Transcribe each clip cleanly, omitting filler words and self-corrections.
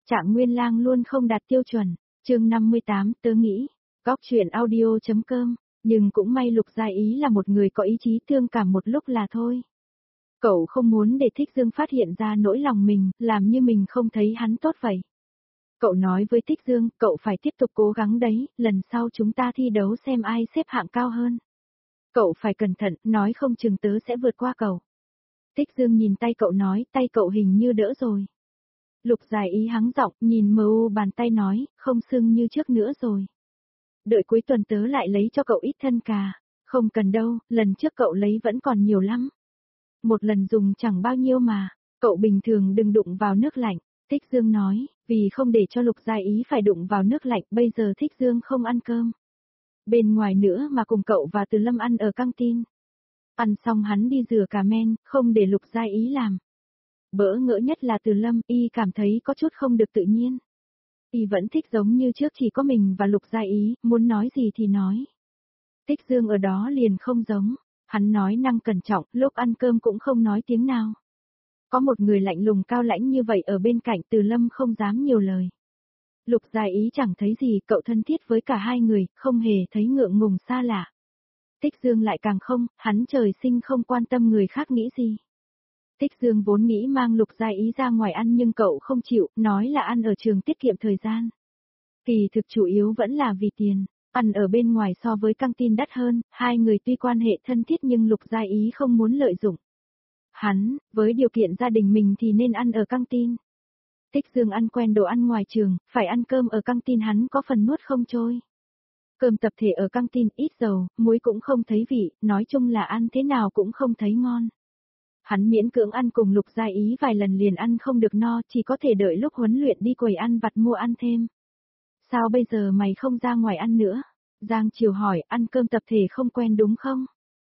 Trạng Nguyên Lang luôn không đạt tiêu chuẩn. Chương 58, tớ nghĩ. Góc truyện audio.com, nhưng cũng may Lục Gia Ý là một người có ý chí thương cảm một lúc là thôi. Cậu không muốn để Thích Dương phát hiện ra nỗi lòng mình, làm như mình không thấy hắn tốt vậy. Cậu nói với Thích Dương, cậu phải tiếp tục cố gắng đấy, lần sau chúng ta thi đấu xem ai xếp hạng cao hơn. Cậu phải cẩn thận, nói không chừng tớ sẽ vượt qua cậu. Thích Dương nhìn tay cậu nói, tay cậu hình như đỡ rồi. Lục Gia Ý hắng giọng, nhìn mờ u bàn tay nói, không sưng như trước nữa rồi. Đợi cuối tuần tớ lại lấy cho cậu ít thân cà. Không cần đâu, lần trước cậu lấy vẫn còn nhiều lắm. Một lần dùng chẳng bao nhiêu mà, cậu bình thường đừng đụng vào nước lạnh. Thích Dương nói, vì không để cho Lục Gia Ý phải đụng vào nước lạnh, bây giờ Thích Dương không ăn cơm bên ngoài nữa mà cùng cậu và Từ Lâm ăn ở căng tin. Ăn xong hắn đi rửa cà men, không để Lục Gia Ý làm. Bỡ ngỡ nhất là Từ Lâm, y cảm thấy có chút không được tự nhiên. Y vẫn thích giống như trước, chỉ có mình và Lục Gia Ý, muốn nói gì thì nói. Thích Dương ở đó liền không giống, hắn nói năng cẩn trọng, lúc ăn cơm cũng không nói tiếng nào. Có một người lạnh lùng cao lãnh như vậy ở bên cạnh, Từ Lâm không dám nhiều lời. Lục Gia Ý chẳng thấy gì, cậu thân thiết với cả hai người, không hề thấy ngượng ngùng xa lạ. Thích Dương lại càng không, hắn trời sinh không quan tâm người khác nghĩ gì. Thích Dương vốn nghĩ mang Lục Gia Ý ra ngoài ăn nhưng cậu không chịu, nói là ăn ở trường tiết kiệm thời gian. Kỳ thực chủ yếu vẫn là vì tiền, ăn ở bên ngoài so với căng tin đắt hơn, hai người tuy quan hệ thân thiết nhưng Lục Gia Ý không muốn lợi dụng. Hắn, với điều kiện gia đình mình thì nên ăn ở căng tin. Thích Dương ăn quen đồ ăn ngoài trường, phải ăn cơm ở căng tin hắn có phần nuốt không trôi. Cơm tập thể ở căng tin ít dầu, muối cũng không thấy vị, nói chung là ăn thế nào cũng không thấy ngon. Hắn miễn cưỡng ăn cùng Lục Gia Ý vài lần liền ăn không được no, chỉ có thể đợi lúc huấn luyện đi quầy ăn vặt mua ăn thêm. Sao bây giờ mày không ra ngoài ăn nữa? Giang Triều hỏi, ăn cơm tập thể không quen đúng không?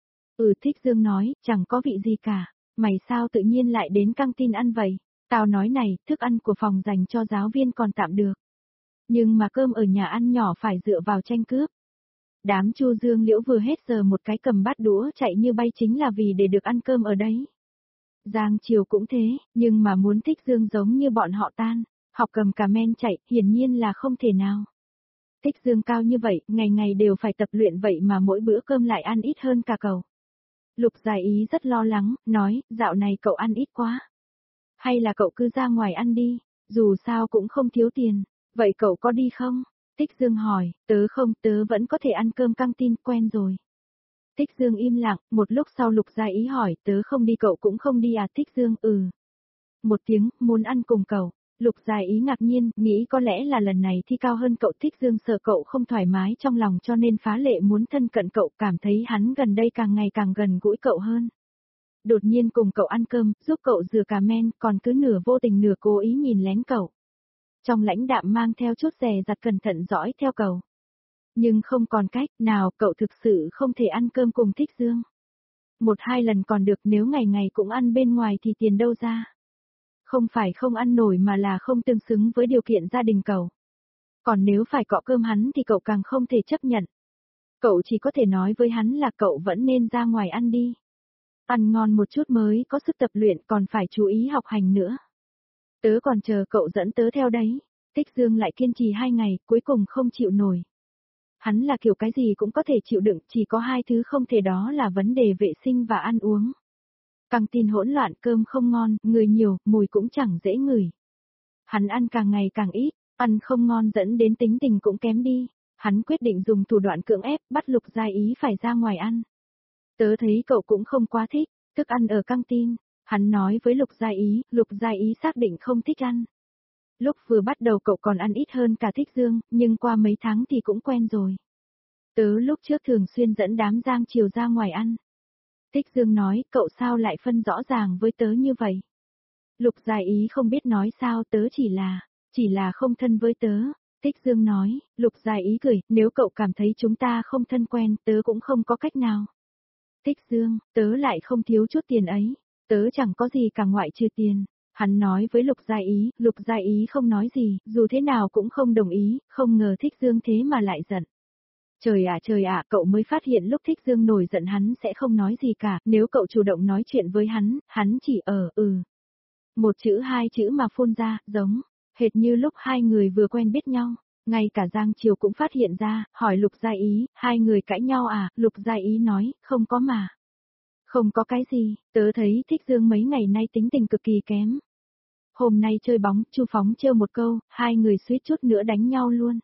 Thích Dương nói, chẳng có vị gì cả. Mày sao tự nhiên lại đến căng tin ăn vậy? Tao nói này, thức ăn của phòng dành cho giáo viên còn tạm được. Nhưng mà cơm ở nhà ăn nhỏ phải dựa vào tranh cướp. Đám Chu Dương Liễu vừa hết giờ một cái cầm bát đũa chạy như bay chính là vì để được ăn cơm ở đấy. Giang Triều cũng thế, nhưng mà muốn Thích Dương giống như bọn họ tan, học cầm cà men chạy, hiển nhiên là không thể nào. Thích Dương cao như vậy, ngày ngày đều phải tập luyện vậy mà mỗi bữa cơm lại ăn ít hơn cả cậu. Lục Gia Ý rất lo lắng, nói, dạo này cậu ăn ít quá. Hay là cậu cứ ra ngoài ăn đi, dù sao cũng không thiếu tiền, vậy cậu có đi không? Thích Dương hỏi, tớ không, tớ vẫn có thể ăn cơm căng tin, quen rồi. Thích Dương im lặng, một lúc sau Lục Gia Ý hỏi, tớ không đi cậu cũng không đi à? Thích Dương, một tiếng, muốn ăn cùng cậu. Lục Gia Ý ngạc nhiên, nghĩ có lẽ là lần này thi cao hơn cậu. Thích Dương sợ cậu không thoải mái trong lòng cho nên phá lệ muốn thân cận cậu, cảm thấy hắn gần đây càng ngày càng gần gũi cậu hơn. Đột nhiên cùng cậu ăn cơm, giúp cậu rửa cà men, còn cứ nửa vô tình nửa cố ý nhìn lén cậu. Trong lãnh đạm mang theo chút dè dặt cẩn thận dõi theo cậu. Nhưng không còn cách nào, cậu thực sự không thể ăn cơm cùng Thích Dương. Một hai lần còn được, nếu ngày ngày cũng ăn bên ngoài thì tiền đâu ra. Không phải không ăn nổi mà là không tương xứng với điều kiện gia đình cậu. Còn nếu phải cọ cơm hắn thì cậu càng không thể chấp nhận. Cậu chỉ có thể nói với hắn là cậu vẫn nên ra ngoài ăn đi. Ăn ngon một chút mới có sức tập luyện, còn phải chú ý học hành nữa. Tớ còn chờ cậu dẫn tớ theo đấy. Thích Dương lại kiên trì 2 ngày, cuối cùng không chịu nổi. Hắn là kiểu cái gì cũng có thể chịu đựng, chỉ có 2 thứ không thể, đó là vấn đề vệ sinh và ăn uống. Căng tin hỗn loạn, cơm không ngon, người nhiều, mùi cũng chẳng dễ ngửi. Hắn ăn càng ngày càng ít, ăn không ngon dẫn đến tính tình cũng kém đi. Hắn quyết định dùng thủ đoạn cưỡng ép, bắt Lục Gia Ý phải ra ngoài ăn. Tớ thấy cậu cũng không quá thích thức ăn ở căng tin. Hắn nói với Lục Gia Ý xác định không thích ăn. Lúc vừa bắt đầu cậu còn ăn ít hơn cả Thích Dương, nhưng qua mấy tháng thì cũng quen rồi. Tớ lúc trước thường xuyên dẫn đám Giang Triều ra ngoài ăn. Thích Dương nói, cậu sao lại phân rõ ràng với tớ như vậy? Lục Gia Ý không biết nói sao, tớ chỉ là không thân với tớ. Thích Dương nói, Lục Gia Ý cười, nếu cậu cảm thấy chúng ta không thân quen, tớ cũng không có cách nào. Thích Dương, tớ lại không thiếu chút tiền ấy, tớ chẳng có gì cả ngoại trừ tiền. Hắn nói với Lục Gia Ý không nói gì, dù thế nào cũng không đồng ý, không ngờ Thích Dương thế mà lại giận. Trời ạ, cậu mới phát hiện lúc Thích Dương nổi giận hắn sẽ không nói gì cả, nếu cậu chủ động nói chuyện với hắn chỉ một chữ hai chữ mà phun ra, giống. Hệt như lúc hai người vừa quen biết nhau, ngay cả Giang Triều cũng phát hiện ra, hỏi Lục Gia Ý, hai người cãi nhau à, Lục Gia Ý nói, không có mà. Không có cái gì, tớ thấy Thích Dương mấy ngày nay tính tình cực kỳ kém. Hôm nay chơi bóng, Chu Phóng trêu một câu, hai người suýt chút nữa đánh nhau luôn.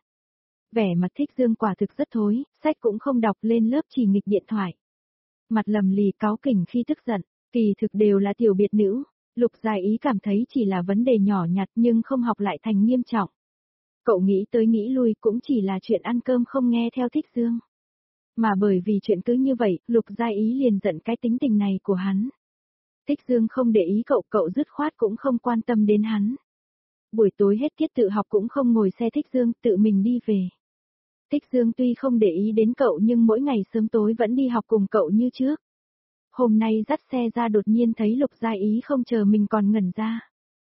Vẻ mặt Thích Dương quả thực rất thối, sách cũng không đọc, lên lớp chỉ nghịch điện thoại. Mặt lầm lì cáu kỉnh khi tức giận, kỳ thực đều là tiểu biệt nữ. Lục Gia Ý cảm thấy chỉ là vấn đề nhỏ nhặt nhưng không học lại thành nghiêm trọng. Cậu nghĩ tới nghĩ lui cũng chỉ là chuyện ăn cơm không nghe theo Thích Dương. Mà bởi vì chuyện cứ như vậy, Lục Gia Ý liền giận cái tính tình này của hắn. Thích Dương không để ý cậu, cậu dứt khoát cũng không quan tâm đến hắn. Buổi tối hết tiết tự học cũng không ngồi xe Thích Dương, tự mình đi về. Thích Dương tuy không để ý đến cậu nhưng mỗi ngày sớm tối vẫn đi học cùng cậu như trước. Hôm nay dắt xe ra đột nhiên thấy Lục Gia Ý không chờ mình còn ngẩn ra.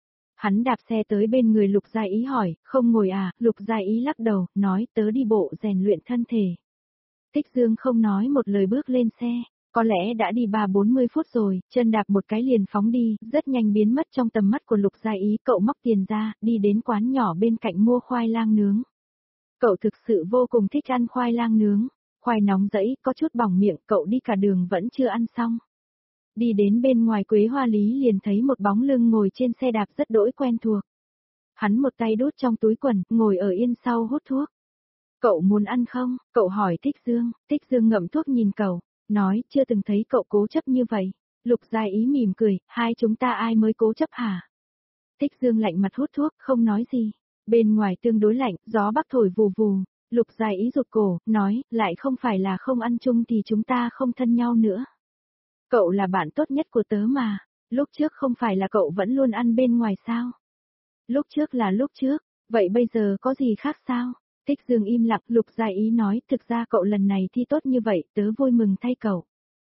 Hắn đạp xe tới bên người Lục Gia Ý hỏi, không ngồi à, Lục Gia Ý lắc đầu, nói tớ đi bộ rèn luyện thân thể. Thích Dương không nói một lời bước lên xe, có lẽ đã đi 30-40 phút rồi, chân đạp một cái liền phóng đi, rất nhanh biến mất trong tầm mắt của Lục Gia Ý, cậu móc tiền ra, đi đến quán nhỏ bên cạnh mua khoai lang nướng. Cậu thực sự vô cùng thích ăn khoai lang nướng, khoai nóng rẫy, có chút bỏng miệng, cậu đi cả đường vẫn chưa ăn xong. Đi đến bên ngoài Quế Hoa Lý liền thấy một bóng lưng ngồi trên xe đạp rất đỗi quen thuộc. Hắn một tay đút trong túi quần, ngồi ở yên sau hút thuốc. Cậu muốn ăn không? Cậu hỏi Thích Dương ngậm thuốc nhìn cậu, nói chưa từng thấy cậu cố chấp như vậy. Lục Gia Ý mỉm cười, hai chúng ta ai mới cố chấp hả? Thích Dương lạnh mặt hút thuốc, không nói gì. Bên ngoài tương đối lạnh, gió bắc thổi vù vù. Lục Gia Ý rụt cổ, nói, lại không phải là không ăn chung thì chúng ta không thân nhau nữa. Cậu là bạn tốt nhất của tớ mà, lúc trước không phải là cậu vẫn luôn ăn bên ngoài sao? Lúc trước là lúc trước, vậy bây giờ có gì khác sao? Thích Dương im lặng, Lục Gia Ý nói, thực ra cậu lần này thi tốt như vậy, tớ vui mừng thay cậu.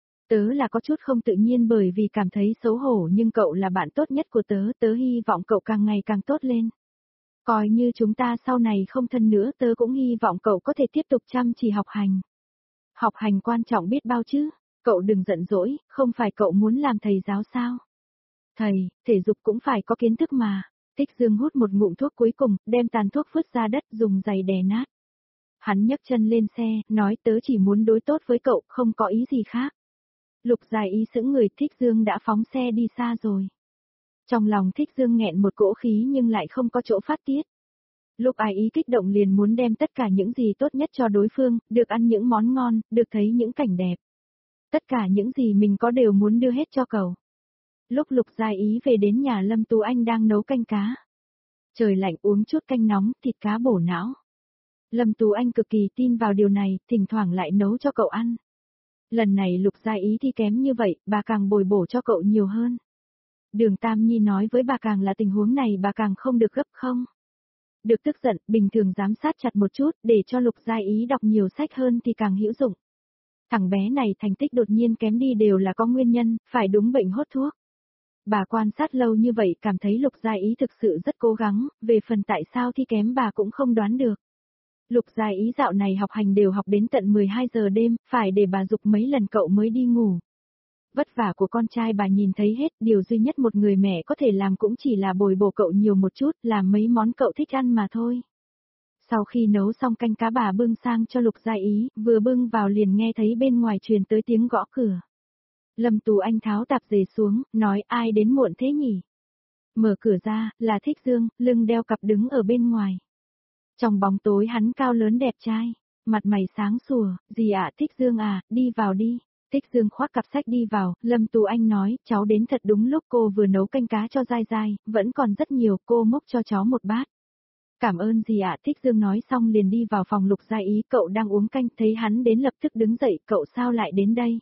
Tớ là có chút không tự nhiên bởi vì cảm thấy xấu hổ nhưng cậu là bạn tốt nhất của tớ, tớ hy vọng cậu càng ngày càng tốt lên. Coi như chúng ta sau này không thân nữa, tớ cũng hy vọng cậu có thể tiếp tục chăm chỉ học hành. Học hành quan trọng biết bao chứ, cậu đừng giận dỗi, không phải cậu muốn làm thầy giáo sao? Thầy, thể dục cũng phải có kiến thức mà. Thích Dương hút một ngụm thuốc cuối cùng, đem tàn thuốc vứt ra đất dùng giày đè nát. Hắn nhấc chân lên xe, nói tớ chỉ muốn đối tốt với cậu, không có ý gì khác. Lục Gia Ý sững người, Thích Dương đã phóng xe đi xa rồi. Trong lòng Thích Dương nghẹn một cỗ khí nhưng lại không có chỗ phát tiết. Lúc ai ý kích động liền muốn đem tất cả những gì tốt nhất cho đối phương, được ăn những món ngon, được thấy những cảnh đẹp. Tất cả những gì mình có đều muốn đưa hết cho cậu. Lúc Lục Gia Ý về đến nhà Lâm Tú Anh đang nấu canh cá. Trời lạnh uống chút canh nóng, thịt cá bổ não. Lâm Tú Anh cực kỳ tin vào điều này, thỉnh thoảng lại nấu cho cậu ăn. Lần này Lục Gia Ý thi kém như vậy, bà càng bồi bổ cho cậu nhiều hơn. Đường Tam Nhi nói với bà càng là tình huống này bà càng không được gấp không. Được tức giận, bình thường giám sát chặt một chút, để cho Lục Gia Ý đọc nhiều sách hơn thì càng hữu dụng. Thằng bé này thành tích đột nhiên kém đi đều là có nguyên nhân, phải đúng bệnh hốt thuốc. Bà quan sát lâu như vậy cảm thấy Lục Gia Ý thực sự rất cố gắng, về phần tại sao thi kém bà cũng không đoán được. Lục Gia Ý dạo này học hành đều học đến tận 12 giờ đêm, phải để bà giục mấy lần cậu mới đi ngủ. Vất vả của con trai bà nhìn thấy hết, điều duy nhất một người mẹ có thể làm cũng chỉ là bồi bổ cậu nhiều một chút, làm mấy món cậu thích ăn mà thôi. Sau khi nấu xong canh cá bà bưng sang cho Lục Gia Ý, vừa bưng vào liền nghe thấy bên ngoài truyền tới tiếng gõ cửa. Lâm Tú Anh tháo tạp dề xuống, nói ai đến muộn thế nhỉ? Mở cửa ra, là Thích Dương, lưng đeo cặp đứng ở bên ngoài. Trong bóng tối hắn cao lớn đẹp trai, mặt mày sáng sủa, gì ạ Thích Dương à, đi vào đi. Thích Dương khoác cặp sách đi vào, Lâm Tú Anh nói, cháu đến thật đúng lúc cô vừa nấu canh cá cho dai dai, vẫn còn rất nhiều, cô múc cho cháu một bát. Cảm ơn gì ạ Thích Dương nói xong liền đi vào phòng Lục Gia Ý, cậu đang uống canh, thấy hắn đến lập tức đứng dậy, cậu sao lại đến đây?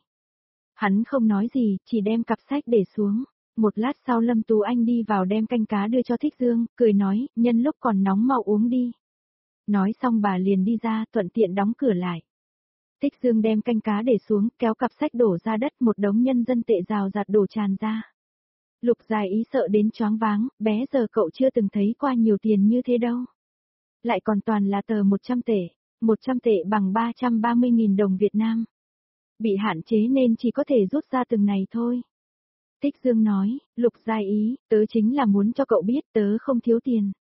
Hắn không nói gì, chỉ đem cặp sách để xuống. Một lát sau Lâm Tú Anh đi vào đem canh cá đưa cho Thích Dương, cười nói, nhân lúc còn nóng mau uống đi. Nói xong bà liền đi ra, thuận tiện đóng cửa lại. Thích Dương đem canh cá để xuống, kéo cặp sách đổ ra đất, một đống nhân dân tệ rào rạt đổ tràn ra. Lục Gia Ý sợ đến choáng váng, bé giờ cậu chưa từng thấy qua nhiều tiền như thế đâu. Lại còn toàn là tờ 100 tệ, 100 tệ bằng 330.000 đồng Việt Nam. Bị hạn chế nên chỉ có thể rút ra từng này thôi. Thích Dương nói, Lục Gia Ý, tớ chính là muốn cho cậu biết tớ không thiếu tiền.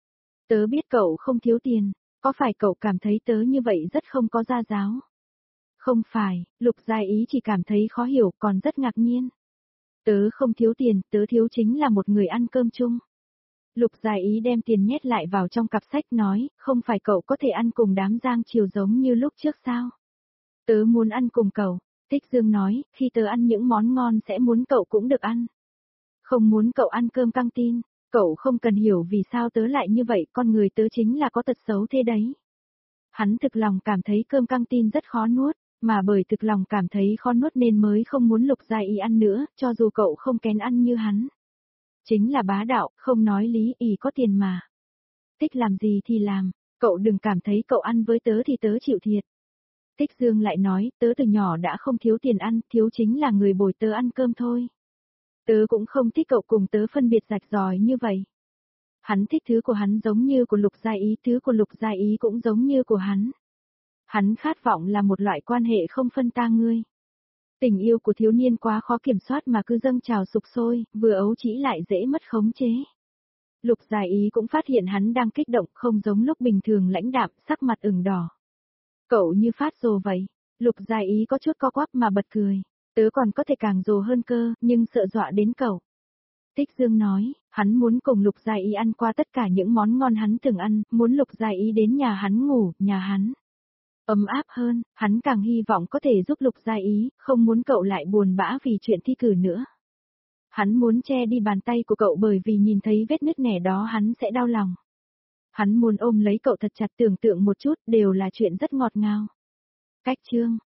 Tớ biết cậu không thiếu tiền, có phải cậu cảm thấy tớ như vậy rất không có gia giáo? Không phải, Lục Gia Ý chỉ cảm thấy khó hiểu còn rất ngạc nhiên. Tớ không thiếu tiền, tớ thiếu chính là một người ăn cơm chung. Lục Gia Ý đem tiền nhét lại vào trong cặp sách nói, không phải cậu có thể ăn cùng đám Giang Triều giống như lúc trước sao? Tớ muốn ăn cùng cậu. Tích Dương nói, khi tớ ăn những món ngon sẽ muốn cậu cũng được ăn. Không muốn cậu ăn cơm căng tin, cậu không cần hiểu vì sao tớ lại như vậy, con người tớ chính là có tật xấu thế đấy. Hắn thực lòng cảm thấy cơm căng tin rất khó nuốt, mà bởi thực lòng cảm thấy khó nuốt nên mới không muốn Lục Gia Ý ăn nữa, cho dù cậu không kén ăn như hắn. Chính là bá đạo, không nói lý, ý có tiền mà. Thích làm gì thì làm, cậu đừng cảm thấy cậu ăn với tớ thì tớ chịu thiệt. Tích Dương lại nói, tớ từ nhỏ đã không thiếu tiền ăn, thiếu chính là người bồi tớ ăn cơm thôi. Tớ cũng không thích cậu cùng tớ phân biệt rạch ròi như vậy. Hắn thích thứ của hắn giống như của Lục Gia Ý, thứ của Lục Gia Ý cũng giống như của hắn. Hắn khát vọng là một loại quan hệ không phân ta ngươi. Tình yêu của thiếu niên quá khó kiểm soát mà cứ dâng trào sục sôi, vừa ấu trĩ lại dễ mất khống chế. Lục Gia Ý cũng phát hiện hắn đang kích động, không giống lúc bình thường lãnh đạm, sắc mặt ửng đỏ. Cậu như phát rồ vậy. Lục Gia Ý có chút co quắp mà bật cười. Tớ còn có thể càng rồ hơn cơ, nhưng sợ dọa đến cậu. Tích Dương nói, hắn muốn cùng Lục Gia Ý ăn qua tất cả những món ngon hắn từng ăn, muốn Lục Gia Ý đến nhà hắn ngủ, nhà hắn ấm áp hơn, hắn càng hy vọng có thể giúp Lục Gia Ý, không muốn cậu lại buồn bã vì chuyện thi cử nữa. Hắn muốn che đi bàn tay của cậu bởi vì nhìn thấy vết nứt nẻ đó hắn sẽ đau lòng. Hắn muốn ôm lấy cậu thật chặt, tưởng tượng một chút, đều là chuyện rất ngọt ngào. Cách chương